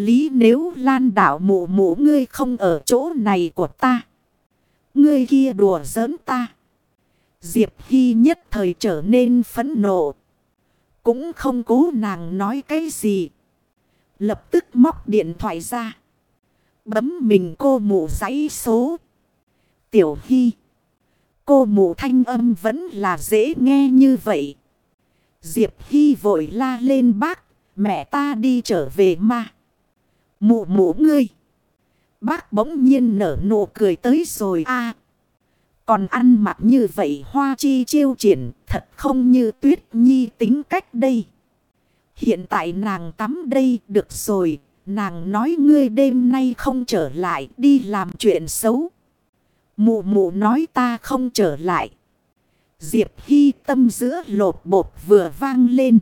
Lý Nếu Lan đạo mụ mụ ngươi không ở chỗ này của ta. Ngươi kia đùa giỡn ta. Diệp Hy nhất thời trở nên phẫn nộ. Cũng không cố nàng nói cái gì. Lập tức móc điện thoại ra. Bấm mình cô mụ dãy số. Tiểu Hy. Cô mụ thanh âm vẫn là dễ nghe như vậy. Diệp Hy vội la lên bác. Mẹ ta đi trở về mà. Mụ mụ ngươi. Bác bỗng nhiên nở nụ cười tới rồi a. Còn ăn mặc như vậy hoa chi chiêu triển thật không như Tuyết Nhi tính cách đây. Hiện tại nàng tắm đây được rồi. Nàng nói ngươi đêm nay không trở lại đi làm chuyện xấu. Mụ mụ nói ta không trở lại. Diệp Hy tâm giữa lột bột vừa vang lên.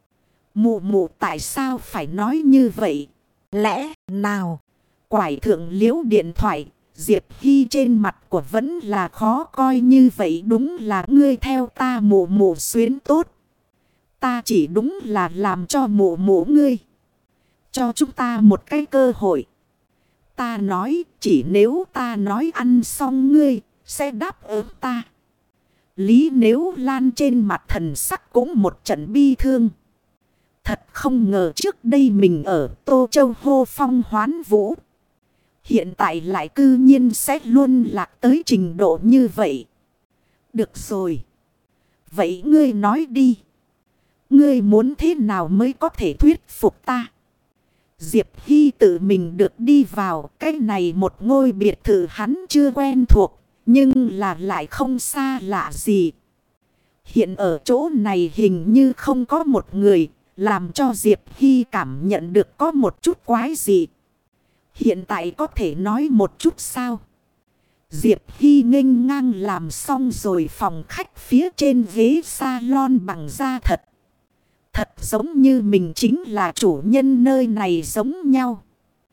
Mụ mụ tại sao phải nói như vậy? Lẽ nào? Quải thượng liếu điện thoại. Diệp Hy trên mặt của vẫn là khó coi như vậy. Đúng là ngươi theo ta mụ mụ xuyến tốt. Ta chỉ đúng là làm cho mụ mụ ngươi. Cho chúng ta một cái cơ hội. Ta nói chỉ nếu ta nói ăn xong ngươi sẽ đáp ứng ta. Lý Nếu Lan trên mặt thần sắc cũng một trận bi thương. Thật không ngờ trước đây mình ở Tô Châu hô phong hoán vũ. Hiện tại lại cư nhiên sẽ luôn lạc tới trình độ như vậy. Được rồi. Vậy ngươi nói đi. Ngươi muốn thế nào mới có thể thuyết phục ta? Diệp Hy tự mình được đi vào. Cái này một ngôi biệt thự hắn chưa quen thuộc. Nhưng là lại không xa lạ gì. Hiện ở chỗ này hình như không có một người. Làm cho Diệp Hy cảm nhận được có một chút quái dị. Hiện tại có thể nói một chút sao? Diệp Hy nghênh ngang làm xong rồi phòng khách phía trên ghế salon bằng da thật. Thật giống như mình chính là chủ nhân nơi này giống nhau.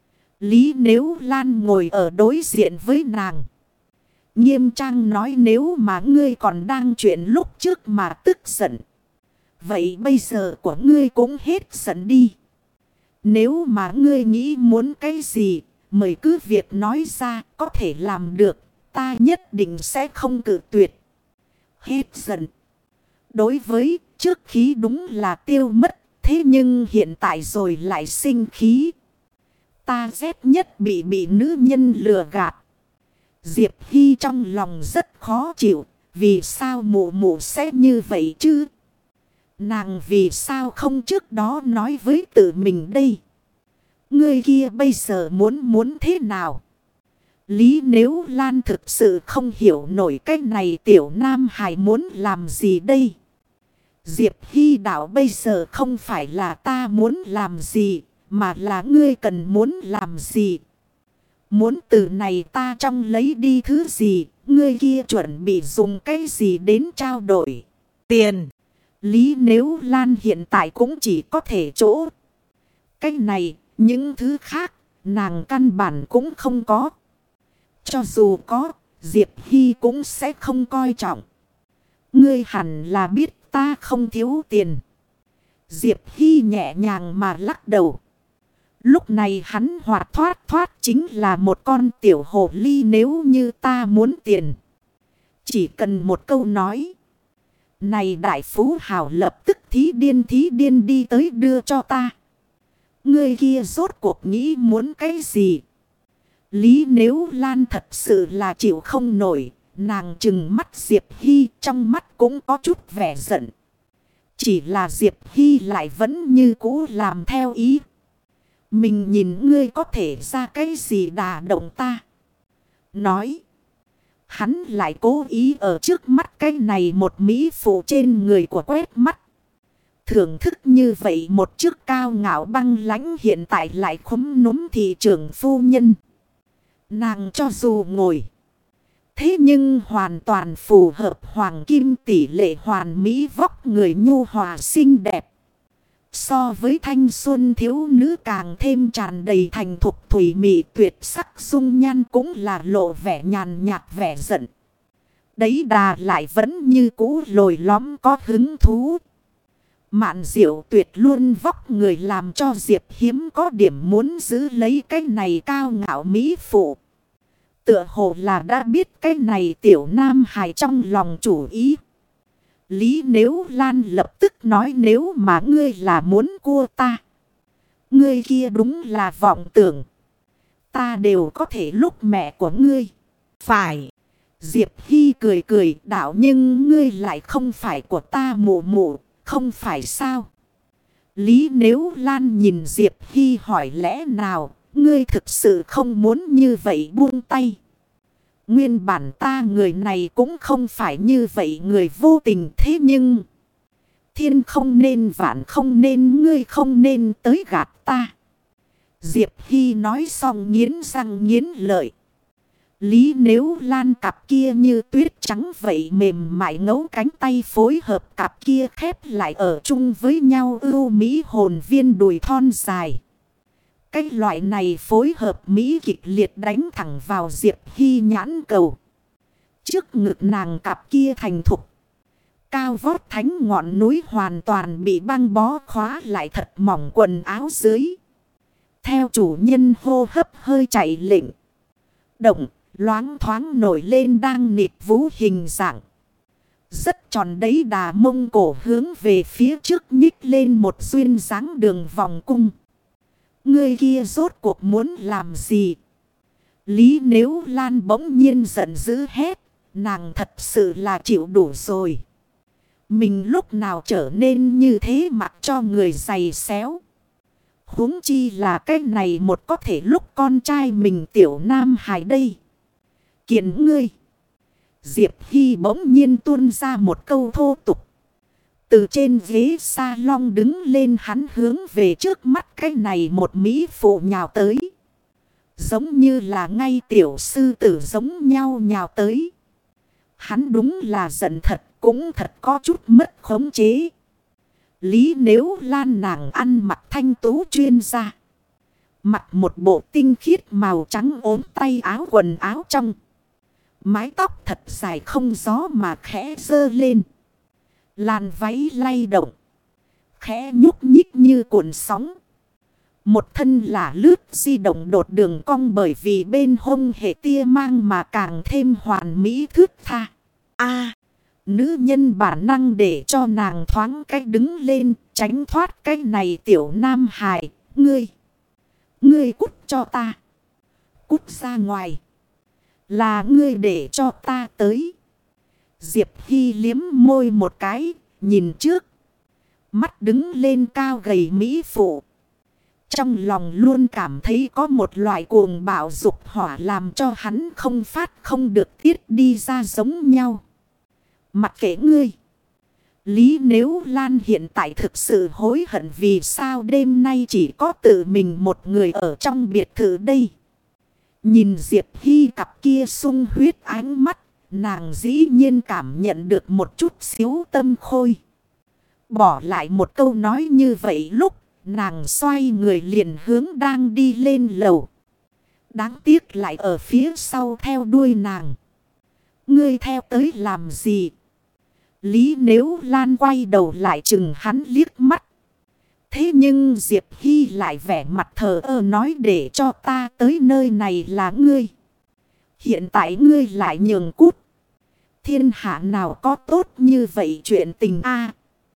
Lý Nếu Lan ngồi ở đối diện với nàng. Nghiêm trang nói nếu mà ngươi còn đang chuyện lúc trước mà tức giận. Vậy bây giờ của ngươi cũng hết giận đi. Nếu mà ngươi nghĩ muốn cái gì, mời cứ việc nói ra có thể làm được. Ta nhất định sẽ không cự tuyệt. Hết giận. Đối với trước khí đúng là tiêu mất. Thế nhưng hiện tại rồi lại sinh khí. Ta ghét nhất bị nữ nhân lừa gạt. Diệp Hy trong lòng rất khó chịu. Vì sao mụ mụ sẽ như vậy chứ? Nàng vì sao không trước đó nói với tự mình đây? Người kia bây giờ muốn thế nào? Lý Nếu Lan thực sự không hiểu nổi cái này tiểu nam hài muốn làm gì đây? Diệp Hy đạo bây giờ không phải là ta muốn làm gì, mà là ngươi cần muốn làm gì. Muốn từ này ta trong lấy đi thứ gì, ngươi kia chuẩn bị dùng cái gì đến trao đổi? Tiền. Lý Nếu Lan hiện tại cũng chỉ có thể chỗ. Cái này, những thứ khác, nàng căn bản cũng không có. Cho dù có, Diệp Hy cũng sẽ không coi trọng. Ngươi hẳn là biết ta không thiếu tiền. Diệp Hy nhẹ nhàng mà lắc đầu. Lúc này hắn hoạt thoát chính là một con tiểu hồ ly nếu như ta muốn tiền. Chỉ cần một câu nói. Này đại phú hào lập tức thí điên đi tới đưa cho ta. Người kia rốt cuộc nghĩ muốn cái gì? Lý Nếu Lan thật sự là chịu không nổi. Nàng trừng mắt Diệp Hy trong mắt cũng có chút vẻ giận. Chỉ là Diệp Hy lại vẫn như cũ làm theo ý. Mình nhìn ngươi có thể ra cái gì đả động ta. Nói. Hắn lại cố ý ở trước mắt cái này một mỹ phụ trên người của quét mắt. Thưởng thức như vậy một chức cao ngạo băng lãnh hiện tại lại khúm núm thị trưởng phu nhân. Nàng cho dù ngồi. Thế nhưng hoàn toàn phù hợp hoàng kim tỷ lệ hoàn mỹ vóc người nhu hòa xinh đẹp. So với thanh xuân thiếu nữ càng thêm tràn đầy thành thục thủy mị tuyệt sắc dung nhan cũng là lộ vẻ nhàn nhạt vẻ giận. Đấy đà lại vẫn như cũ lồi lõm có hứng thú. Mạn Diệu Tuyệt luôn vóc người làm cho Diệp Hiếm có điểm muốn giữ lấy cái này cao ngạo mỹ phụ. Tựa hồ là đã biết cái này tiểu nam hài trong lòng chủ ý. Lý Nếu Lan lập tức nói nếu mà ngươi là muốn cua ta. Ngươi kia đúng là vọng tưởng. Ta đều có thể lúc mẹ của ngươi. Phải. Diệp Hy cười cười đạo nhưng ngươi lại không phải của ta mụ mụ. Không phải sao? Lý Nếu Lan nhìn Diệp Hy hỏi lẽ nào, ngươi thực sự không muốn như vậy buông tay. Nguyên bản ta người này cũng không phải như vậy người vô tình thế nhưng. Thiên không nên vạn không nên ngươi không nên tới gạt ta. Diệp Hy nói xong nghiến răng nghiến lợi. Lý Nếu Lan cặp kia như tuyết trắng vậy mềm mại ngấu cánh tay phối hợp cặp kia khép lại ở chung với nhau ưu mỹ hồn viên đùi thon dài. Cái loại này phối hợp mỹ kịch liệt đánh thẳng vào Diệp Hy nhãn cầu. Trước ngực nàng cặp kia thành thục. Cao vót thánh ngọn núi hoàn toàn bị băng bó khóa lại thật mỏng quần áo dưới. Theo chủ nhân hô hấp hơi chạy lệnh. Động. Loáng thoáng nổi lên đang nịt vú hình dạng. Rất tròn đấy đà mông cổ hướng về phía trước nhích lên một duyên dáng đường vòng cung. Người kia rốt cuộc muốn làm gì? Lý Nếu Lan bỗng nhiên giận dữ hét. Nàng thật sự là chịu đủ rồi. Mình lúc nào trở nên như thế mặc cho người giày xéo. Huống chi là cái này một có thể lúc con trai mình tiểu nam hài đây. Kiện ngươi. Diệp Hy bỗng nhiên tuôn ra một câu thô tục. Từ trên ghế salon đứng lên hắn hướng về trước mắt cái này một mỹ phụ nhào tới. Giống như là ngay tiểu sư tử giống nhau nhào tới. Hắn đúng là giận thật cũng thật có chút mất khống chế. Lý Nếu Lan nàng ăn mặc thanh tú chuyên gia. Mặc một bộ tinh khiết màu trắng ốm tay áo quần áo trong. Mái tóc thật dài không gió mà khẽ dơ lên. Làn váy lay động. Khẽ nhúc nhích như cuộn sóng. Một thân là lướt di động đột đường cong bởi vì bên hông hệ tia mang mà càng thêm hoàn mỹ thướt tha. Nữ nhân bản năng để cho nàng thoáng cách đứng lên tránh thoát cái này tiểu nam hài. Ngươi cút cho ta. Cút ra ngoài. Là ngươi để cho ta tới. Diệp Hy liếm môi một cái, nhìn trước. Mắt đứng lên cao gầy mỹ phụ. Trong lòng luôn cảm thấy có một loại cuồng bạo dục hỏa làm cho hắn không phát không được tiết đi ra giống nhau. Mặc kệ ngươi. Lý Nếu Lan hiện tại thực sự hối hận vì sao đêm nay chỉ có tự mình một người ở trong biệt thự đây. Nhìn Diệp Hy cặp kia sung huyết ánh mắt, nàng dĩ nhiên cảm nhận được một chút xíu tâm khôi. Bỏ lại một câu nói như vậy lúc, nàng xoay người liền hướng đang đi lên lầu. Đáng tiếc lại ở phía sau theo đuôi nàng. Ngươi theo tới làm gì? Lý Nếu Lan quay đầu lại chừng hắn liếc mắt. Thế nhưng Diệp Hy lại vẻ mặt thờ ơ nói để cho ta tới nơi này là ngươi. Hiện tại ngươi lại nhường cút. Thiên hạ nào có tốt như vậy chuyện tình a?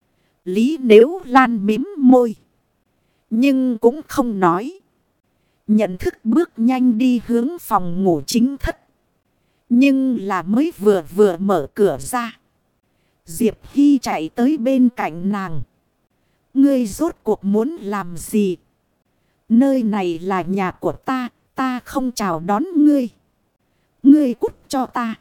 Lý Nếu Lan mím môi. Nhưng cũng không nói. Nhận thức bước nhanh đi hướng phòng ngủ chính thất. Nhưng là mới vừa mở cửa ra. Diệp Hy chạy tới bên cạnh nàng. Ngươi rốt cuộc muốn làm gì? Nơi này là nhà của ta, ta không chào đón ngươi. Ngươi cút cho ta.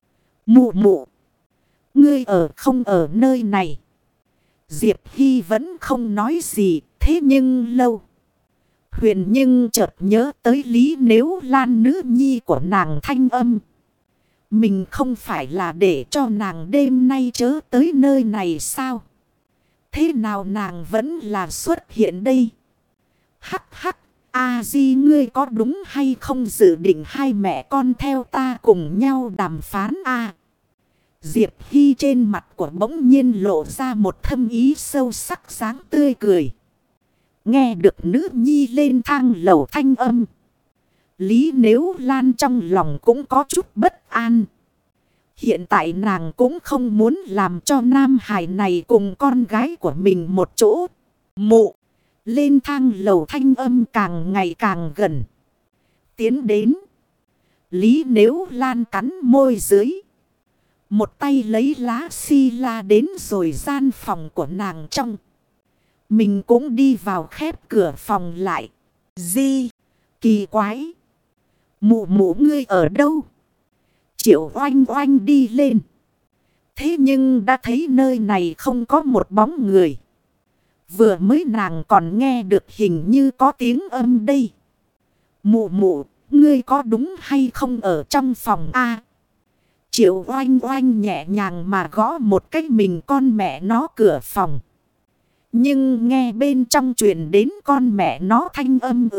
Mụ mụ. Ngươi ở không ở nơi này? Diệp Hy vẫn không nói gì, thế nhưng lâu. Huyền nhưng chợt nhớ tới Lý Nếu Lan nữ nhi của nàng thanh âm. Mình không phải là để cho nàng đêm nay chớ tới nơi này sao? Thế nào nàng vẫn là xuất hiện đây? Hắc hắc, A-di ngươi có đúng hay không dự định hai mẹ con theo ta cùng nhau đàm phán a? Diệp Hy trên mặt của bỗng nhiên lộ ra một thâm ý sâu sắc sáng tươi cười. Nghe được nữ nhi lên thang lầu thanh âm. Lý Nếu Lan trong lòng cũng có chút bất an. Hiện tại nàng cũng không muốn làm cho Nam Hải này cùng con gái của mình một chỗ. Mụ. Lên thang lầu thanh âm càng ngày càng gần. Tiến đến. Lý Nếu Lan cắn môi dưới. Một tay lấy lá xi la đến rồi gian phòng của nàng trong. Mình cũng đi vào khép cửa phòng lại. Di. Kỳ quái. Mụ mụ ngươi ở đâu? Triệu Oanh Oanh đi lên. Thế nhưng đã thấy nơi này không có một bóng người. Vừa mới nàng còn nghe được hình như có tiếng âm đây. Mụ mụ, ngươi có đúng hay không ở trong phòng A? Triệu Oanh Oanh nhẹ nhàng mà gõ một cái mình con mẹ nó cửa phòng. Nhưng nghe bên trong truyền đến con mẹ nó thanh âm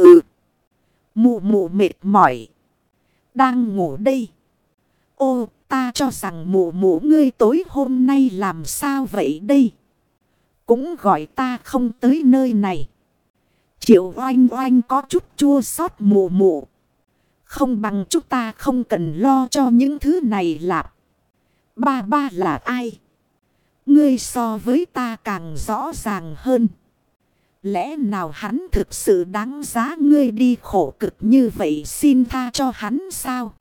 Mụ mụ mệt mỏi. Đang ngủ đây. Ô, ta cho rằng mụ mụ ngươi tối hôm nay làm sao vậy đây? Cũng gọi ta không tới nơi này. Triệu Oanh Oanh có chút chua xót mụ mụ. Không bằng chúng ta không cần lo cho những thứ này lạp. Ba ba là ai? Ngươi so với ta càng rõ ràng hơn. Lẽ nào hắn thực sự đáng giá ngươi đi khổ cực như vậy, xin tha cho hắn sao?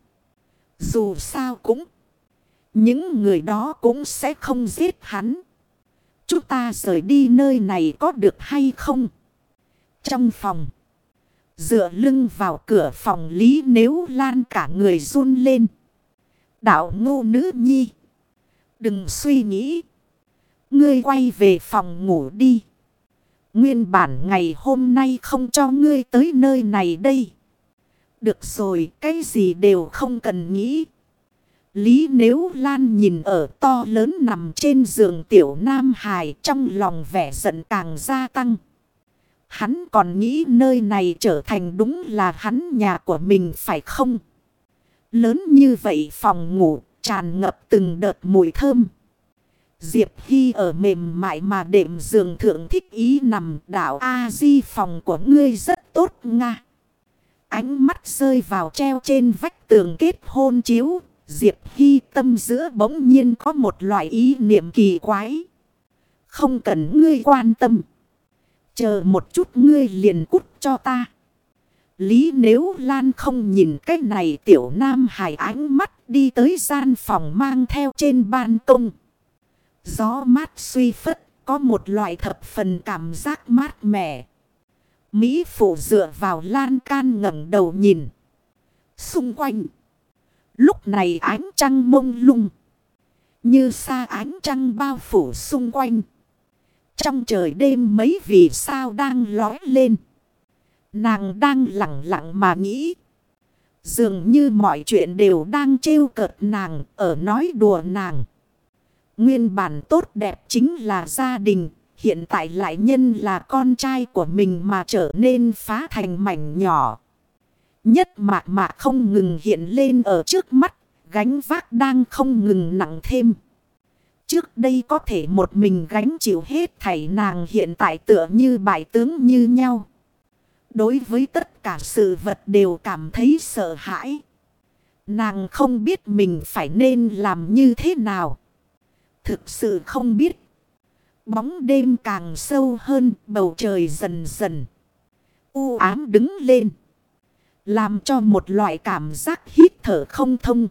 Dù sao cũng, những người đó cũng sẽ không giết hắn. Chúng ta rời đi nơi này có được hay không? Trong phòng, dựa lưng vào cửa phòng, Lý Nếu Lan cả người run lên. Đạo ngu nữ nhi, đừng suy nghĩ. Ngươi quay về phòng ngủ đi. Nguyên bản ngày hôm nay không cho ngươi tới nơi này đây. Được rồi, cái gì đều không cần nghĩ. Lý Nếu Lan nhìn ở to lớn nằm trên giường tiểu Nam Hải, trong lòng vẻ giận càng gia tăng. Hắn còn nghĩ nơi này trở thành đúng là hắn nhà của mình phải không? Lớn như vậy phòng ngủ, tràn ngập từng đợt mùi thơm. Diệp Hy ở mềm mại mà đệm giường thượng thích ý nằm. Đạo A-di, phòng của ngươi rất tốt nga. Ánh mắt rơi vào treo trên vách tường kết hôn chiếu. Diệp Hy tâm giữa bỗng nhiên có một loại ý niệm kỳ quái. Không cần ngươi quan tâm. Chờ một chút ngươi liền cút cho ta. Lý Nếu Lan không nhìn cái này tiểu Nam Hải, ánh mắt đi tới gian phòng mang theo trên ban công. Gió mát suy phất, có một loại thập phần cảm giác mát mẻ. Mỹ phụ dựa vào lan can ngẩng đầu nhìn. Xung quanh, lúc này ánh trăng mông lung. Như sa ánh trăng bao phủ xung quanh. Trong trời đêm mấy vì sao đang lói lên. Nàng đang lặng lặng mà nghĩ. Dường như mọi chuyện đều đang trêu cợt nàng, ở nói đùa nàng. Nguyên bản tốt đẹp chính là gia đình. Hiện tại lại nhân là con trai của mình mà trở nên phá thành mảnh nhỏ. Nhất mạc mạc không ngừng hiện lên ở trước mắt. Gánh vác đang không ngừng nặng thêm. Trước đây có thể một mình gánh chịu hết thảy, nàng hiện tại tựa như bại tướng như nhau. Đối với tất cả sự vật đều cảm thấy sợ hãi. Nàng không biết mình phải nên làm như thế nào. Thực sự không biết. Bóng đêm càng sâu hơn, bầu trời dần dần u ám đứng lên. Làm cho một loại cảm giác hít thở không thông.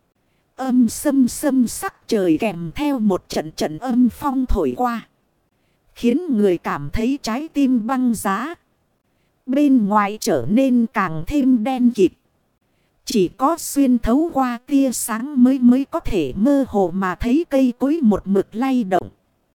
Âm sâm sâm sắc trời kèm theo một trận trận âm phong thổi qua. Khiến người cảm thấy trái tim băng giá. Bên ngoài trở nên càng thêm đen kịt. Chỉ có xuyên thấu qua tia sáng mới có thể mơ hồ mà thấy cây cối một mực lay động.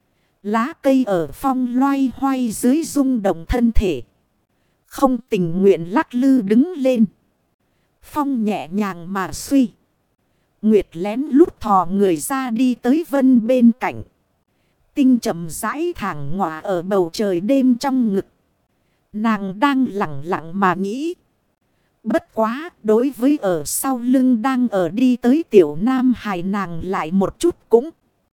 Lá cây ở phong loay hoay dưới rung động thân thể. Không tình nguyện lắc lư đứng lên. Phong nhẹ nhàng mà suy. Nguyệt lén lút thò người ra đi tới Vân bên cạnh. Tinh chậm rãi thẳng ngọa ở bầu trời đêm trong ngực. Nàng đang lặng lặng mà nghĩ. Bất quá, đối với ở sau lưng đang ở đi tới tiểu nam hài nàng lại một chút cũng